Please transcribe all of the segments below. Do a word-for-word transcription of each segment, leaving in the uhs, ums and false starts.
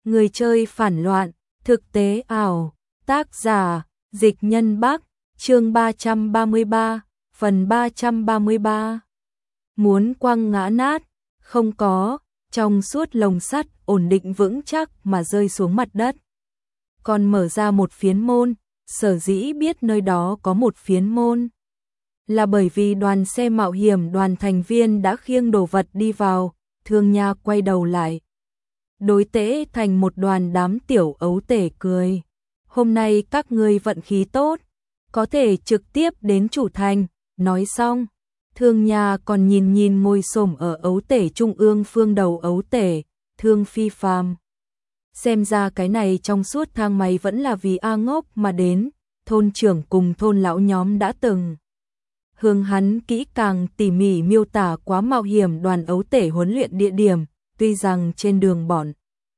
Người chơi phản loạn, thực tế ảo, tác giả, Dịch Nhân Bắc, chương ba trăm ba mươi ba, phần ba trăm ba mươi ba. Muốn quăng ngã nát, không có, trong suốt lồng sắt ổn định vững chắc mà rơi xuống mặt đất. Còn mở ra một phiến môn, sở dĩ biết nơi đó có một phiến môn là bởi vì đoàn xe mạo hiểm đoàn thành viên đã khiêng đồ vật đi vào. Thương Nha quay đầu lại, đối Tế Thành một đoàn đám tiểu ấu tể cười. Hôm nay các ngươi vận khí tốt, có thể trực tiếp đến chủ thành. Nói xong, Thương Nha còn nhìn nhìn ngồi xổm ở ấu tể trung ương phương đầu ấu tể, Thương Phi Phàm. Xem ra cái này trong suốt thang máy vẫn là vì A Ngốc mà đến. Thôn trưởng cùng thôn lão nhóm đã từng hướng hắn kỹ càng tỉ mỉ miêu tả quá mạo hiểm đoàn ấu tể huấn luyện địa điểm. Tuy rằng trên đường bọn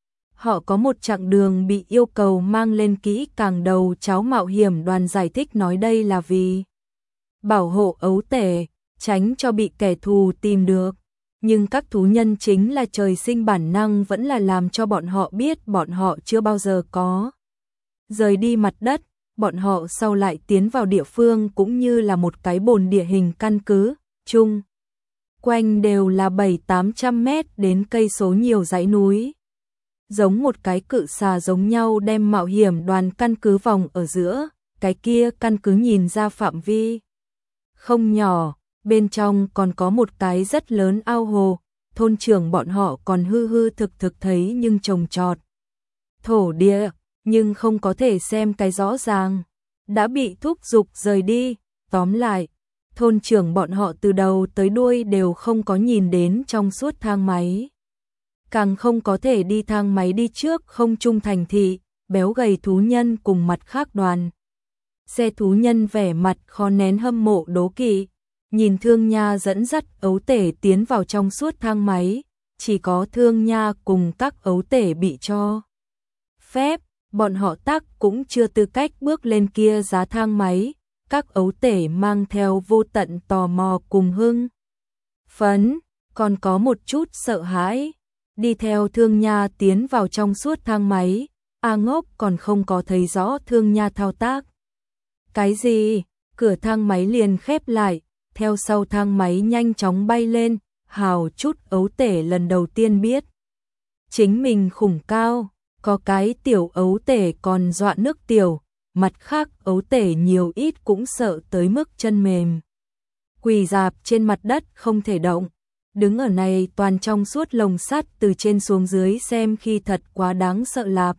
họ có một chặng đường bị yêu cầu mang lên kỹ càng, đầu cháu mạo hiểm đoàn giải thích nói đây là vì bảo hộ ấu tể, tránh cho bị kẻ thù tìm được. Nhưng các thú nhân chính là trời sinh bản năng vẫn là làm cho bọn họ biết bọn họ chưa bao giờ có rời đi mặt đất. Bọn họ sau lại tiến vào địa phương cũng như là một cái bồn địa hình căn cứ, chung quanh đều là bảy tám trăm mét đến cây số nhiều dãy núi. Giống một cái cự xà giống nhau đem mạo hiểm đoàn căn cứ vòng ở giữa, cái kia căn cứ nhìn ra phạm vi không nhỏ, bên trong còn có một cái rất lớn ao hồ. Thôn trưởng bọn họ còn hư hư thực thực thấy nhưng trồng trọt thổ địa, nhưng không có thể xem cái rõ ràng, đã bị thúc giục rời đi. Tóm lại, thôn trưởng bọn họ từ đầu tới đuôi đều không có nhìn đến trong suốt thang máy, càng không có thể đi thang máy đi trước không trung thành thị. Béo gầy thú nhân cùng mặt khác đoàn xe thú nhân vẻ mặt khó nén hâm mộ đố kỵ, nhìn Thương Nha dẫn dắt ấu tể tiến vào trong suốt thang máy. Chỉ có Thương Nha cùng các ấu tể bị cho phép, bọn họ tắc cũng chưa tư cách bước lên kia giá thang máy. Các ấu tể mang theo vô tận tò mò cùng hưng phấn, còn có một chút sợ hãi. Đi theo Thương Nha tiến vào trong suốt thang máy, A Ngốc còn không có thấy rõ Thương Nha thao tác cái gì, cửa thang máy liền khép lại, theo sau thang máy nhanh chóng bay lên. Hào chút ấu tể lần đầu tiên biết chính mình khủng cao, có cái tiểu ấu tể còn dọa nước tiểu, mặt khác ấu tể nhiều ít cũng sợ tới mức chân mềm, quỳ rạp trên mặt đất không thể động. Đứng ở này toàn trong suốt lồng sắt từ trên xuống dưới xem khi thật quá đáng sợ lạp.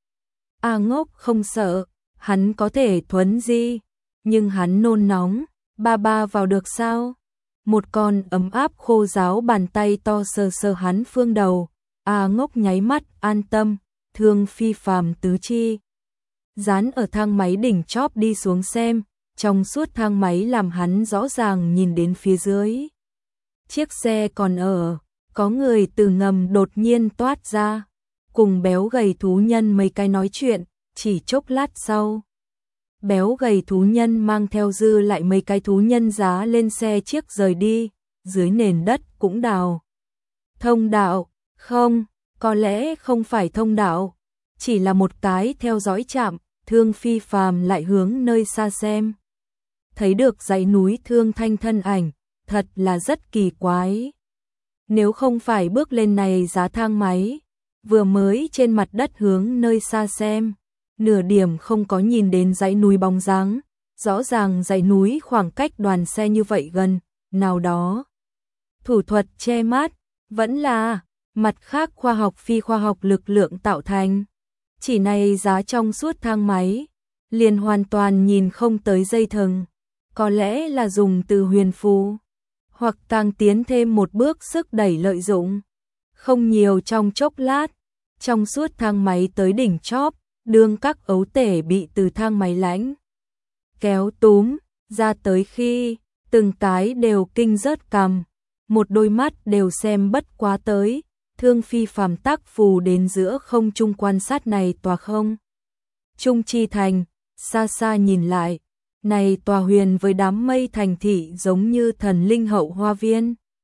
A Ngốc không sợ, hắn có thể thuấn di, nhưng hắn nôn nóng. Ba ba vào được sao? Một con ấm áp khô ráo bàn tay to sờ sờ hắn phương đầu. A Ngốc nháy mắt an tâm. Thương Phi Phàm tứ chi dán ở thang máy đỉnh chóp đi xuống xem, trong suốt thang máy làm hắn rõ ràng nhìn đến phía dưới. Chiếc xe còn ở, có người từ ngầm đột nhiên toát ra, cùng béo gầy thú nhân mấy cái nói chuyện. Chỉ chốc lát sau, béo gầy thú nhân mang theo dư lại mấy cái thú nhân giá lên xe chiếc rời đi. Dưới nền đất cũng đào thông đạo, không, có lẽ không phải thông đạo, chỉ là một cái theo dõi trạm. Thương Phi Phàm lại hướng nơi xa xem, thấy được dãy núi Thương Thanh thân ảnh, thật là rất kỳ quái. Nếu không phải bước lên này giá thang máy, vừa mới trên mặt đất hướng nơi xa xem, nửa điểm không có nhìn đến dãy núi bóng dáng. Rõ ràng dãy núi khoảng cách đoàn xe như vậy gần, nào đó thủ thuật che mát, vẫn là mặt khác khoa học phi khoa học lực lượng tạo thành. Chỉ này giá trong suốt thang máy, liền hoàn toàn nhìn không tới dây thừng, có lẽ là dùng từ huyền phù, hoặc càng tiến thêm một bước sức đẩy lợi dụng. Không nhiều trong chốc lát, trong suốt thang máy tới đỉnh chóp, đương các ấu tể bị từ thang máy lãnh kéo túm ra tới khi, từng cái đều kinh rớt cằm, một đôi mắt đều xem bất quá tới. Thương Phi Phàm tác phù đến giữa không trung quan sát này tòa không trung chi thành, xa xa nhìn lại, này tòa huyền với đám mây thành thị giống như thần linh hậu hoa viên.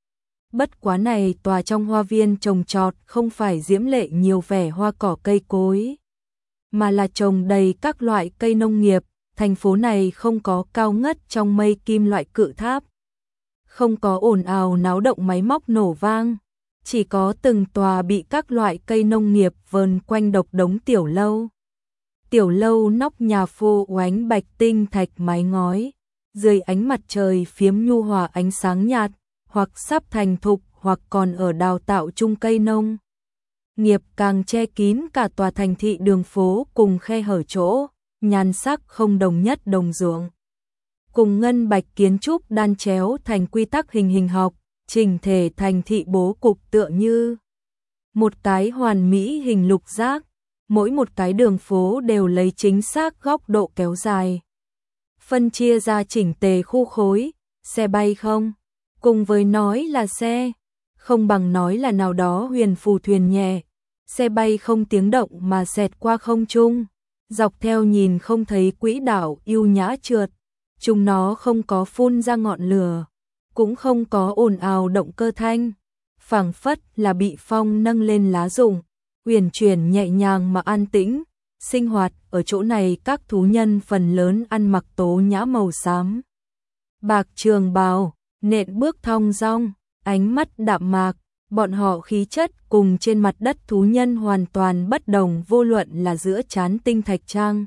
Bất quá này tòa trong hoa viên trồng trọt không phải diễm lệ nhiều vẻ hoa cỏ cây cối, mà là trồng đầy các loại cây nông nghiệp. Thành phố này không có cao ngất trong mây kim loại cự tháp, không có ồn ào náo động máy móc nổ vang, chỉ có từng tòa bị các loại cây nông nghiệp vờn quanh độc đống tiểu lâu. Tiểu lâu nóc nhà phô oánh bạch tinh thạch mái ngói, dưới ánh mặt trời phiếm nhu hòa ánh sáng nhạt, hoặc sắp thành thục hoặc còn ở đào tạo chung cây nông nghiệp càng che kín cả tòa thành thị đường phố cùng khe hở chỗ, nhan sắc không đồng nhất đồng ruộng. Cùng ngân bạch kiến trúc đan chéo thành quy tắc hình hình học, chỉnh thể thành thị bố cục tựa như một cái hoàn mỹ hình lục giác, mỗi một cái đường phố đều lấy chính xác góc độ kéo dài, phân chia ra chỉnh tề khu khối. Xe bay không, cùng với nói là xe, không bằng nói là nào đó huyền phù thuyền nhẹ, xe bay không tiếng động mà xẹt qua không trung, dọc theo nhìn không thấy quỹ đạo yêu nhã trượt, chúng nó không có phun ra ngọn lửa, cũng không có ồn ào động cơ thanh, phảng phất là bị phong nâng lên lá rụng, uyển chuyển nhẹ nhàng mà an tĩnh. Sinh hoạt ở chỗ này các thú nhân phần lớn ăn mặc tố nhã màu xám bạc trường bào, nện bước thong dong, ánh mắt đạm mạc, bọn họ khí chất cùng trên mặt đất thú nhân hoàn toàn bất đồng, vô luận là giữa trán tinh thạch trang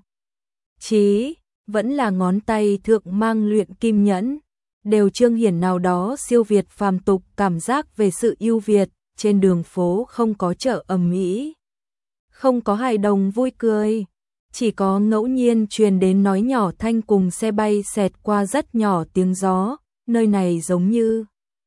trí, vẫn là ngón tay thượng mang luyện kim nhẫn, đều chương hiển nào đó siêu việt phàm tục cảm giác về sự ưu việt. Trên đường phố không có chợ ầm ĩ, không có hài đồng vui cười, chỉ có ngẫu nhiên truyền đến nói nhỏ thanh cùng xe bay xẹt qua rất nhỏ tiếng gió. Nơi này giống như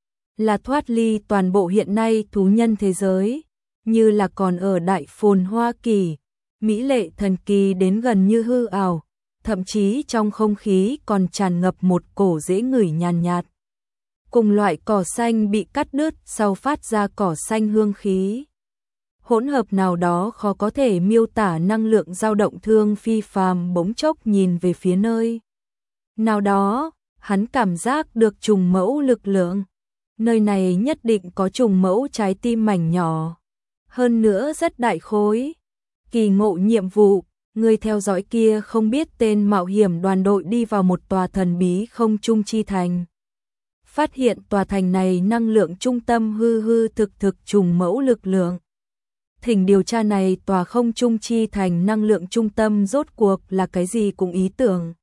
là thoát ly toàn bộ hiện nay thú nhân thế giới, như là còn ở đại phồn Hoa Kỳ, mỹ lệ thần kỳ đến gần như hư ảo, thậm chí trong không khí còn tràn ngập một cổ dễ ngửi nhàn nhạt, cùng loại cỏ xanh bị cắt đứt sau phát ra cỏ xanh hương khí. Hỗn hợp nào đó khó có thể miêu tả năng lượng dao động thương phi phàm bỗng chốc nhìn về phía nơi nào đó, hắn cảm giác được trùng mẫu lực lượng. Nơi này nhất định có trùng mẫu trái tim mảnh nhỏ, hơn nữa rất đại khối. Kỳ ngộ nhiệm vụ, người theo dõi kia không biết tên mạo hiểm đoàn đội đi vào một tòa thần bí không trung chi thành. Phát hiện tòa thành này năng lượng trung tâm hư hư thực thực trùng mẫu lực lượng. Thỉnh điều tra này tòa không trung chi thành năng lượng trung tâm rốt cuộc là cái gì cùng ý tưởng.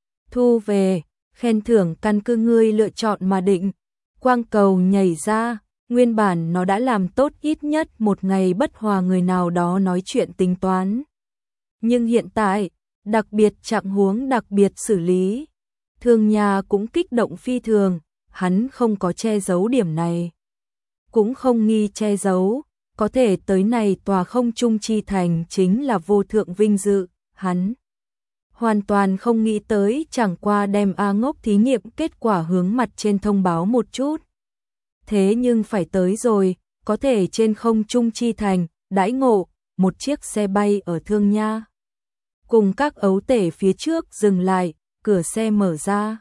Thu về, khen thưởng căn cứ ngươi lựa chọn mà định. Quang cầu nhảy ra, nguyên bản nó đã làm tốt ít nhất một ngày bất hòa người nào đó nói chuyện tính toán. Nhưng hiện tại, đặc biệt trạng huống đặc biệt xử lý. Thương nhà cũng kích động phi thường, hắn không có che giấu điểm này. Cũng không nghi che giấu, có thể tới này tòa không trung chi thành chính là vô thượng vinh dự, hắn hoàn toàn không nghĩ tới, chẳng qua đem A Ngốc thí nghiệm kết quả hướng mặt trên thông báo một chút. Thế nhưng phải tới rồi, có thể trên không trung chi thành, đãi ngộ, một chiếc xe bay ở Thương Nha. Cùng các ấu tể phía trước dừng lại, cửa xe mở ra.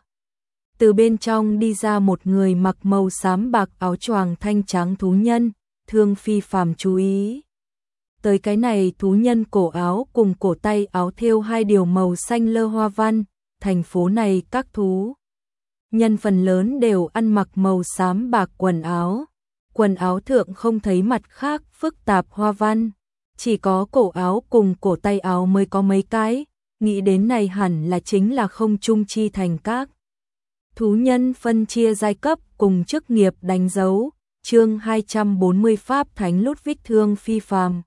Từ bên trong đi ra một người mặc màu xám bạc áo choàng thanh trắng thú nhân, Thương phi phàm chú ý. Tới cái này thú nhân cổ áo cùng cổ tay áo thêu hai điều màu xanh lơ hoa văn, thành phố này các thú nhân phần lớn đều ăn mặc màu xám bạc quần áo. Quần áo thượng không thấy mặt khác phức tạp hoa văn, chỉ có cổ áo cùng cổ tay áo mới có mấy cái, nghĩ đến này hẳn là chính là không trung chi thành các thú nhân phân chia giai cấp cùng chức nghiệp đánh dấu. Chương hai trăm bốn mươi Pháp Thánh Ludwig Thương phi phàm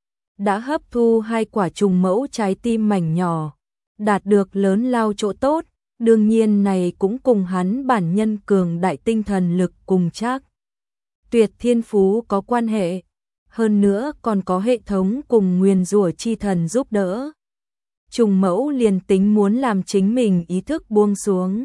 đã hấp thu hai quả trùng mẫu trái tim mảnh nhỏ, đạt được lớn lao chỗ tốt, đương nhiên này cũng cùng hắn bản nhân cường đại tinh thần lực cùng chắc tuyệt thiên phú có quan hệ, hơn nữa còn có hệ thống cùng nguyền rủa chi thần giúp đỡ. Trùng mẫu liền tính muốn làm chính mình ý thức buông xuống,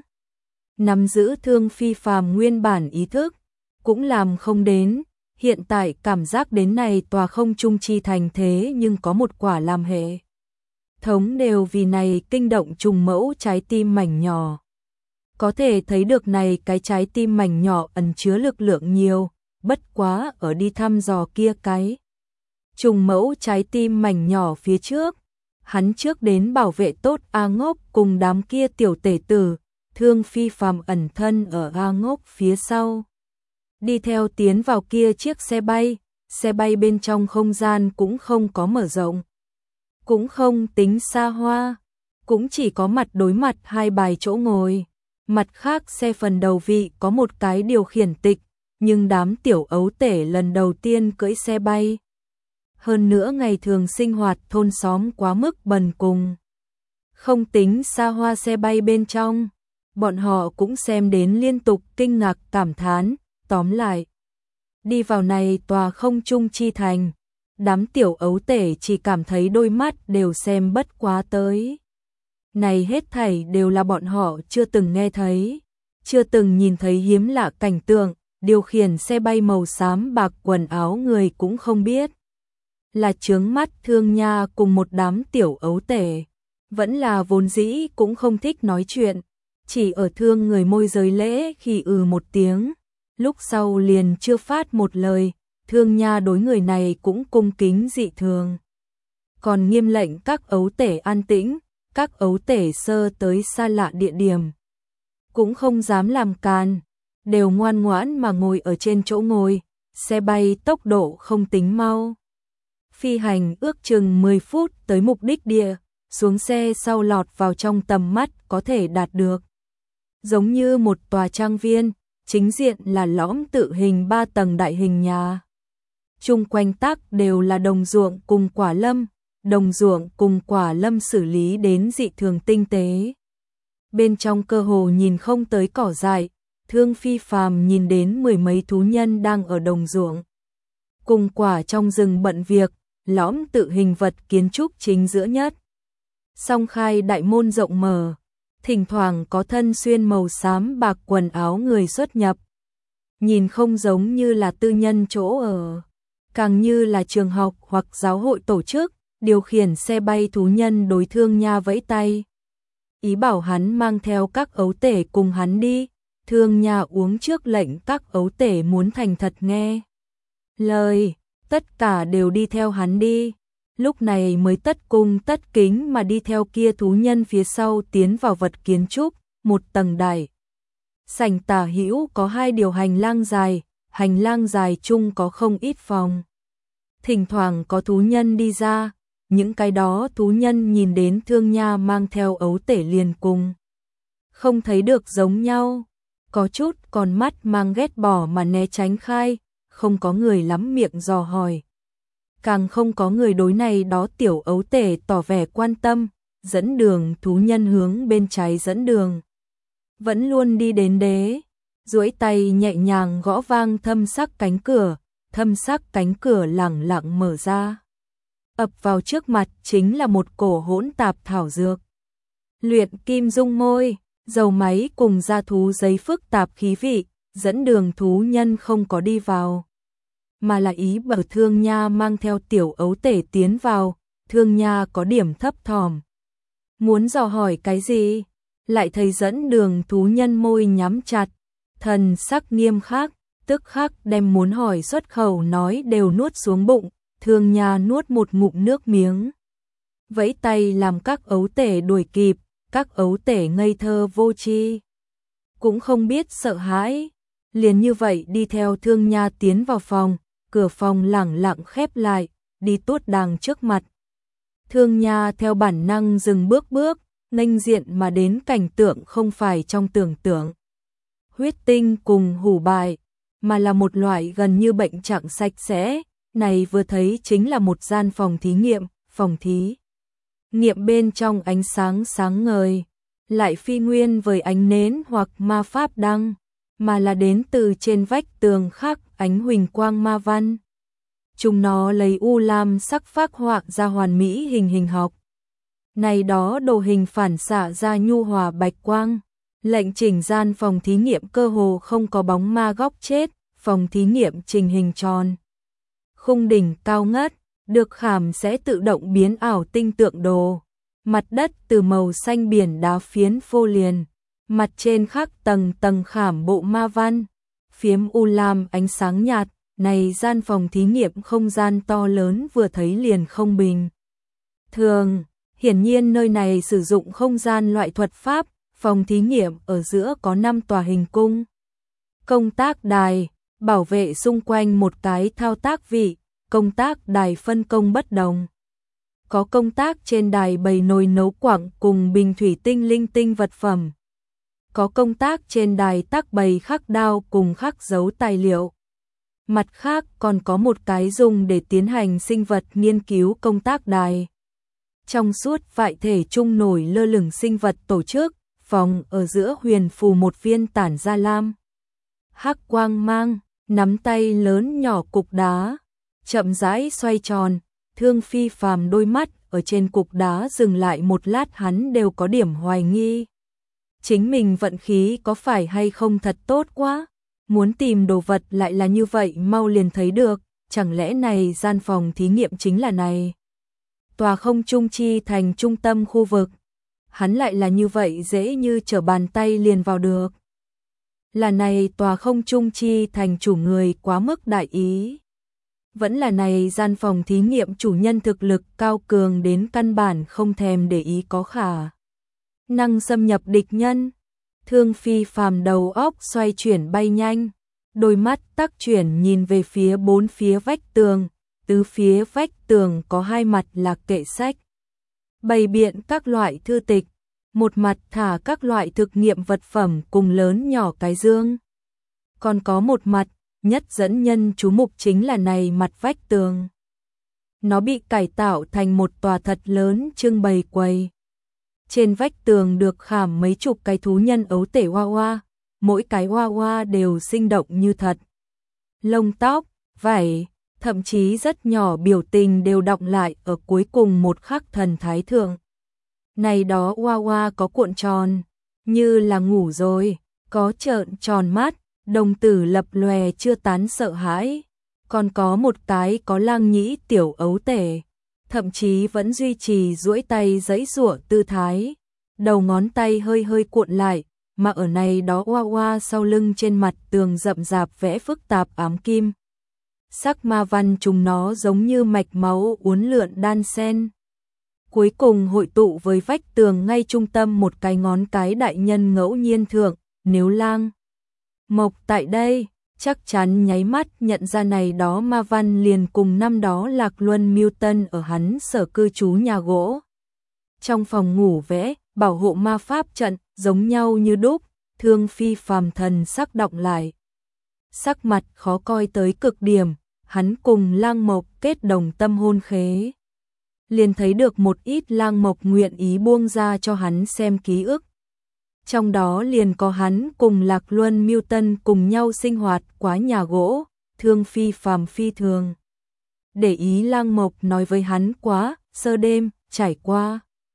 nắm giữ Thương phi phàm nguyên bản ý thức, cũng làm không đến. Hiện tại cảm giác đến này tòa không trung chi thành thế nhưng có một quả làm hệ thống đều vì này kinh động trùng mẫu trái tim mảnh nhỏ. Có thể thấy được này cái trái tim mảnh nhỏ ẩn chứa lực lượng nhiều, bất quá ở đi thăm dò kia cái trùng mẫu trái tim mảnh nhỏ phía trước. Hắn trước đến bảo vệ tốt A Ngốc cùng đám kia tiểu tể tử, Thương Phi Phàm ẩn thân ở A Ngốc phía sau. Đi theo tiến vào kia chiếc xe bay, xe bay bên trong không gian cũng không có mở rộng. Cũng không tính xa hoa, cũng chỉ có mặt đối mặt hai bài chỗ ngồi. Mặt khác xe phần đầu vị có một cái điều khiển tịch, nhưng đám tiểu ấu tể lần đầu tiên cưỡi xe bay. Hơn nữa ngày thường sinh hoạt thôn xóm quá mức bần cùng. Không tính xa hoa xe bay bên trong, bọn họ cũng xem đến liên tục kinh ngạc cảm thán, tóm lại. Đi vào này tòa không trung chi thành, đám tiểu ấu tể chỉ cảm thấy đôi mắt đều xem bất quá tới. Này hết thảy đều là bọn họ chưa từng nghe thấy, chưa từng nhìn thấy hiếm lạ cảnh tượng, điều khiển xe bay màu xám bạc quần áo người cũng không biết. Là chướng mắt Thương Nha cùng một đám tiểu ấu tể, vẫn là vốn dĩ cũng không thích nói chuyện, chỉ ở Thương người môi giới lễ khi ừ một tiếng, lúc sau liền chưa phát một lời. Thương Nha đối người này cũng cung kính dị thường, còn nghiêm lệnh các ấu tể an tĩnh, các ấu tể sơ tới xa lạ địa điểm cũng không dám làm càn, đều ngoan ngoãn mà ngồi ở trên chỗ ngồi. Xe bay tốc độ không tính mau, phi hành ước chừng mười phút tới mục đích địa, xuống xe sau lọt vào trong tầm mắt có thể đạt được. Giống như một tòa trang viên, chính diện là lõm tự hình ba tầng đại hình nhà. Chung quanh tắc đều là đồng ruộng cùng quả lâm, đồng ruộng cùng quả lâm xử lý đến dị thường tinh tế. Bên trong cơ hồ nhìn không tới cỏ dại, Thương Phi Phàm nhìn đến mười mấy thú nhân đang ở đồng ruộng cùng quả trong rừng bận việc, lõm tự hình vật kiến trúc chính giữa nhất. Song khai đại môn rộng mở, thỉnh thoảng có thân xuyên màu xám bạc quần áo người xuất nhập. Nhìn không giống như là tư nhân chỗ ở, càng như là trường học hoặc giáo hội tổ chức. Điều khiển xe bay thú nhân đối Thương Nha vẫy tay, ý bảo hắn mang theo các ấu tể cùng hắn đi. Thương Nha uống trước lệnh các ấu tể muốn thành thật nghe lời, tất cả đều đi theo hắn đi. Lúc này mới tất cung tất kính mà đi theo kia thú nhân phía sau tiến vào vật kiến trúc, một tầng đại sảnh tả hữu có hai điều hành lang dài, hành lang dài chung có không ít phòng. Thỉnh thoảng có thú nhân đi ra, những cái đó thú nhân nhìn đến Thương Nha mang theo ấu tể liền cùng không thấy được giống nhau, có chút còn mắt mang ghét bỏ mà né tránh khai, không có người lắm miệng dò hỏi. Càng không có người đối này đó tiểu ấu tể tỏ vẻ quan tâm, dẫn đường. Thú nhân hướng bên trái dẫn đường, vẫn luôn đi đến đế, duỗi tay nhẹ nhàng gõ vang thâm sắc cánh cửa, thâm sắc cánh cửa lẳng lặng mở ra. Ập vào trước mặt chính là một cổ hỗn tạp thảo dược, luyện kim dung môi, dầu máy cùng da thú giấy phức tạp khí vị. Dẫn đường thú nhân không có đi vào, mà là ý bảo Thương Nha mang theo tiểu ấu tể tiến vào. Thương Nha có điểm thấp thỏm, muốn dò hỏi cái gì, lại thấy dẫn đường thú nhân môi nhắm chặt, thần sắc nghiêm khắc, tức khắc đem muốn hỏi xuất khẩu nói đều nuốt xuống bụng. Thương Nha nuốt một ngụm nước miếng, vẫy tay làm các ấu tể đuổi kịp. Các ấu tể ngây thơ vô tri, cũng không biết sợ hãi, liền như vậy đi theo Thương Nha tiến vào phòng. Cửa phòng lẳng lặng khép lại, đi tuốt đàng trước mặt. Thương Nha theo bản năng dừng bước bước, nghênh diện mà đến cảnh tượng không phải trong tưởng tượng huyết tinh cùng hủ bại, mà là một loại gần như bệnh trạng sạch sẽ. Này vừa thấy chính là một gian phòng thí nghiệm, phòng thí nghiệm bên trong ánh sáng sáng ngời, lại phi nguyên với ánh nến hoặc ma pháp đăng, mà là đến từ trên vách tường khắc ánh huỳnh quang ma văn. Chúng nó lấy u lam sắc phác họa ra hoàn mỹ hình hình học. Này đó đồ hình phản xạ ra nhu hòa bạch quang, lệnh chỉnh gian phòng thí nghiệm cơ hồ không có bóng ma góc chết. Phòng thí nghiệm trình hình tròn, khung đỉnh cao ngất, được khảm sẽ tự động biến ảo tinh tượng đồ. Mặt đất từ màu xanh biển đá phiến phô liền, mặt trên khắc tầng tầng khảm bộ ma văn. phiếm u lam ánh sáng nhạt, này gian phòng thí nghiệm không gian to lớn vừa thấy liền không bình thường. Hiển nhiên nơi này sử dụng không gian loại thuật pháp, phòng thí nghiệm ở giữa có năm tòa hình cung. Công tác đài, bảo vệ xung quanh một cái thao tác vị, công tác đài phân công bất đồng. Có công tác trên đài bày nồi nấu quặng cùng bình thủy tinh linh tinh vật phẩm. Có công tác trên đài tác bày khắc đao cùng khắc dấu tài liệu. Mặt khác còn có một cái dùng để tiến hành sinh vật nghiên cứu công tác đài. Trong suốt vại thể trung nổi lơ lửng sinh vật tổ chức, phòng ở giữa huyền phù một viên tản ra lam hắc quang mang, nắm tay lớn nhỏ cục đá, chậm rãi xoay tròn, Thương Phi Phàm đôi mắt ở trên cục đá dừng lại một lát, hắn đều có điểm hoài nghi. Chính mình vận khí có phải hay không thật tốt quá, muốn tìm đồ vật lại là như vậy mau liền thấy được, chẳng lẽ này gian phòng thí nghiệm chính là này. Tòa không trung chi thành trung tâm khu vực, hắn lại là như vậy dễ như trở bàn tay liền vào được. Là này tòa không trung chi thành chủ người quá mức đại ý. Vẫn là này gian phòng thí nghiệm chủ nhân thực lực cao cường đến căn bản không thèm để ý có khả năng xâm nhập địch nhân. Thương Phi Phàm đầu óc xoay chuyển bay nhanh, đôi mắt tắc chuyển nhìn về phía bốn phía vách tường, tứ phía vách tường có hai mặt là kệ sách, bày biện các loại thư tịch, một mặt thả các loại thực nghiệm vật phẩm cùng lớn nhỏ cái dương. Còn có một mặt, nhất dẫn nhân chú mục chính là này mặt vách tường. Nó bị cải tạo thành một tòa thật lớn trưng bày quầy. Trên vách tường được khảm mấy chục cái thú nhân ấu tể hoa hoa, mỗi cái hoa hoa đều sinh động như thật. Lông tóc, vảy, thậm chí rất nhỏ biểu tình đều đọng lại ở cuối cùng một khắc thần thái thượng. Này đó hoa hoa có cuộn tròn, như là ngủ rồi, có trợn tròn mắt, đồng tử lập lòe chưa tán sợ hãi, còn có một cái có lang nhĩ tiểu ấu tể, thậm chí vẫn duy trì duỗi tay giãy giụa tư thái, đầu ngón tay hơi hơi cuộn lại, mà ở này đó hoa hoa sau lưng trên mặt tường rậm rạp vẽ phức tạp ám kim. Sắc ma văn chúng nó giống như mạch máu uốn lượn đan sen. Cuối cùng hội tụ với vách tường ngay trung tâm một cái ngón cái đại nhân ngẫu nhiên thượng, nếu lang mộc tại đây, chắc chắn nháy mắt nhận ra này đó ma văn liền cùng năm đó Lạc Luân Milton ở hắn sở cư trú nhà gỗ. Trong phòng ngủ vẽ, bảo hộ ma pháp trận, giống nhau như đúc, Thương Phi Phàm thần sắc động lại. Sắc mặt khó coi tới cực điểm, hắn cùng lang mộc kết đồng tâm hôn khế. Liền thấy được một ít lang mộc nguyện ý buông ra cho hắn xem ký ức. Trong đó liền có hắn cùng Lạc Luân Milton cùng nhau sinh hoạt quá nhà gỗ, Thương Phi Phàm phi thường. Để ý lang mộc nói với hắn quá, sơ đêm, trải qua.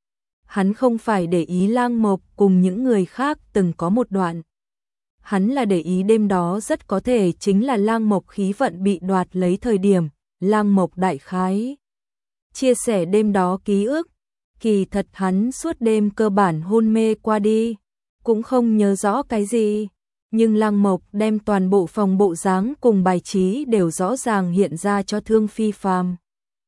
Hắn không phải để ý lang mộc cùng những người khác từng có một đoạn. Hắn là để ý đêm đó rất có thể chính là lang mộc khí vận bị đoạt lấy thời điểm, lang mộc đại khái. Chia sẻ đêm đó ký ức, kỳ thật hắn suốt đêm cơ bản hôn mê qua đi, cũng không nhớ rõ cái gì, nhưng lang mộc đem toàn bộ phòng bộ dáng cùng bài trí đều rõ ràng hiện ra cho Thương Phi Phàm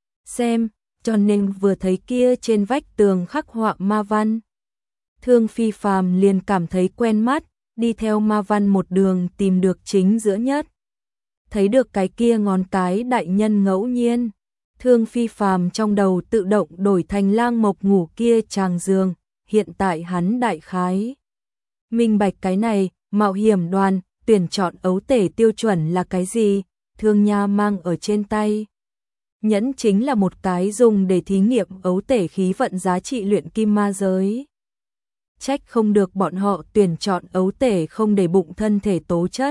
xem, cho nên vừa thấy kia trên vách tường khắc họa ma văn. Thương Phi Phàm liền cảm thấy quen mắt, đi theo ma văn một đường tìm được chính giữa nhất. Thấy được cái kia ngón cái đại nhân ngẫu nhiên, Thương Phi Phàm trong đầu tự động đổi thành lang mộc ngủ kia tràng giường, hiện tại hắn đại khái minh bạch cái này, mạo hiểm đoàn, tuyển chọn ấu tể tiêu chuẩn là cái gì, Thương Nha mang ở trên tay. Nhẫn chính là một cái dùng để thí nghiệm ấu tể khí vận giá trị luyện kim ma giới. Trách không được bọn họ tuyển chọn ấu tể không để bụng thân thể tố chất,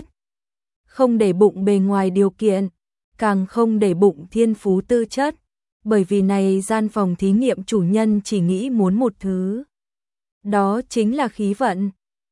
không để bụng bề ngoài điều kiện, càng không để bụng thiên phú tư chất, bởi vì này gian phòng thí nghiệm chủ nhân chỉ nghĩ muốn một thứ. Đó chính là khí vận.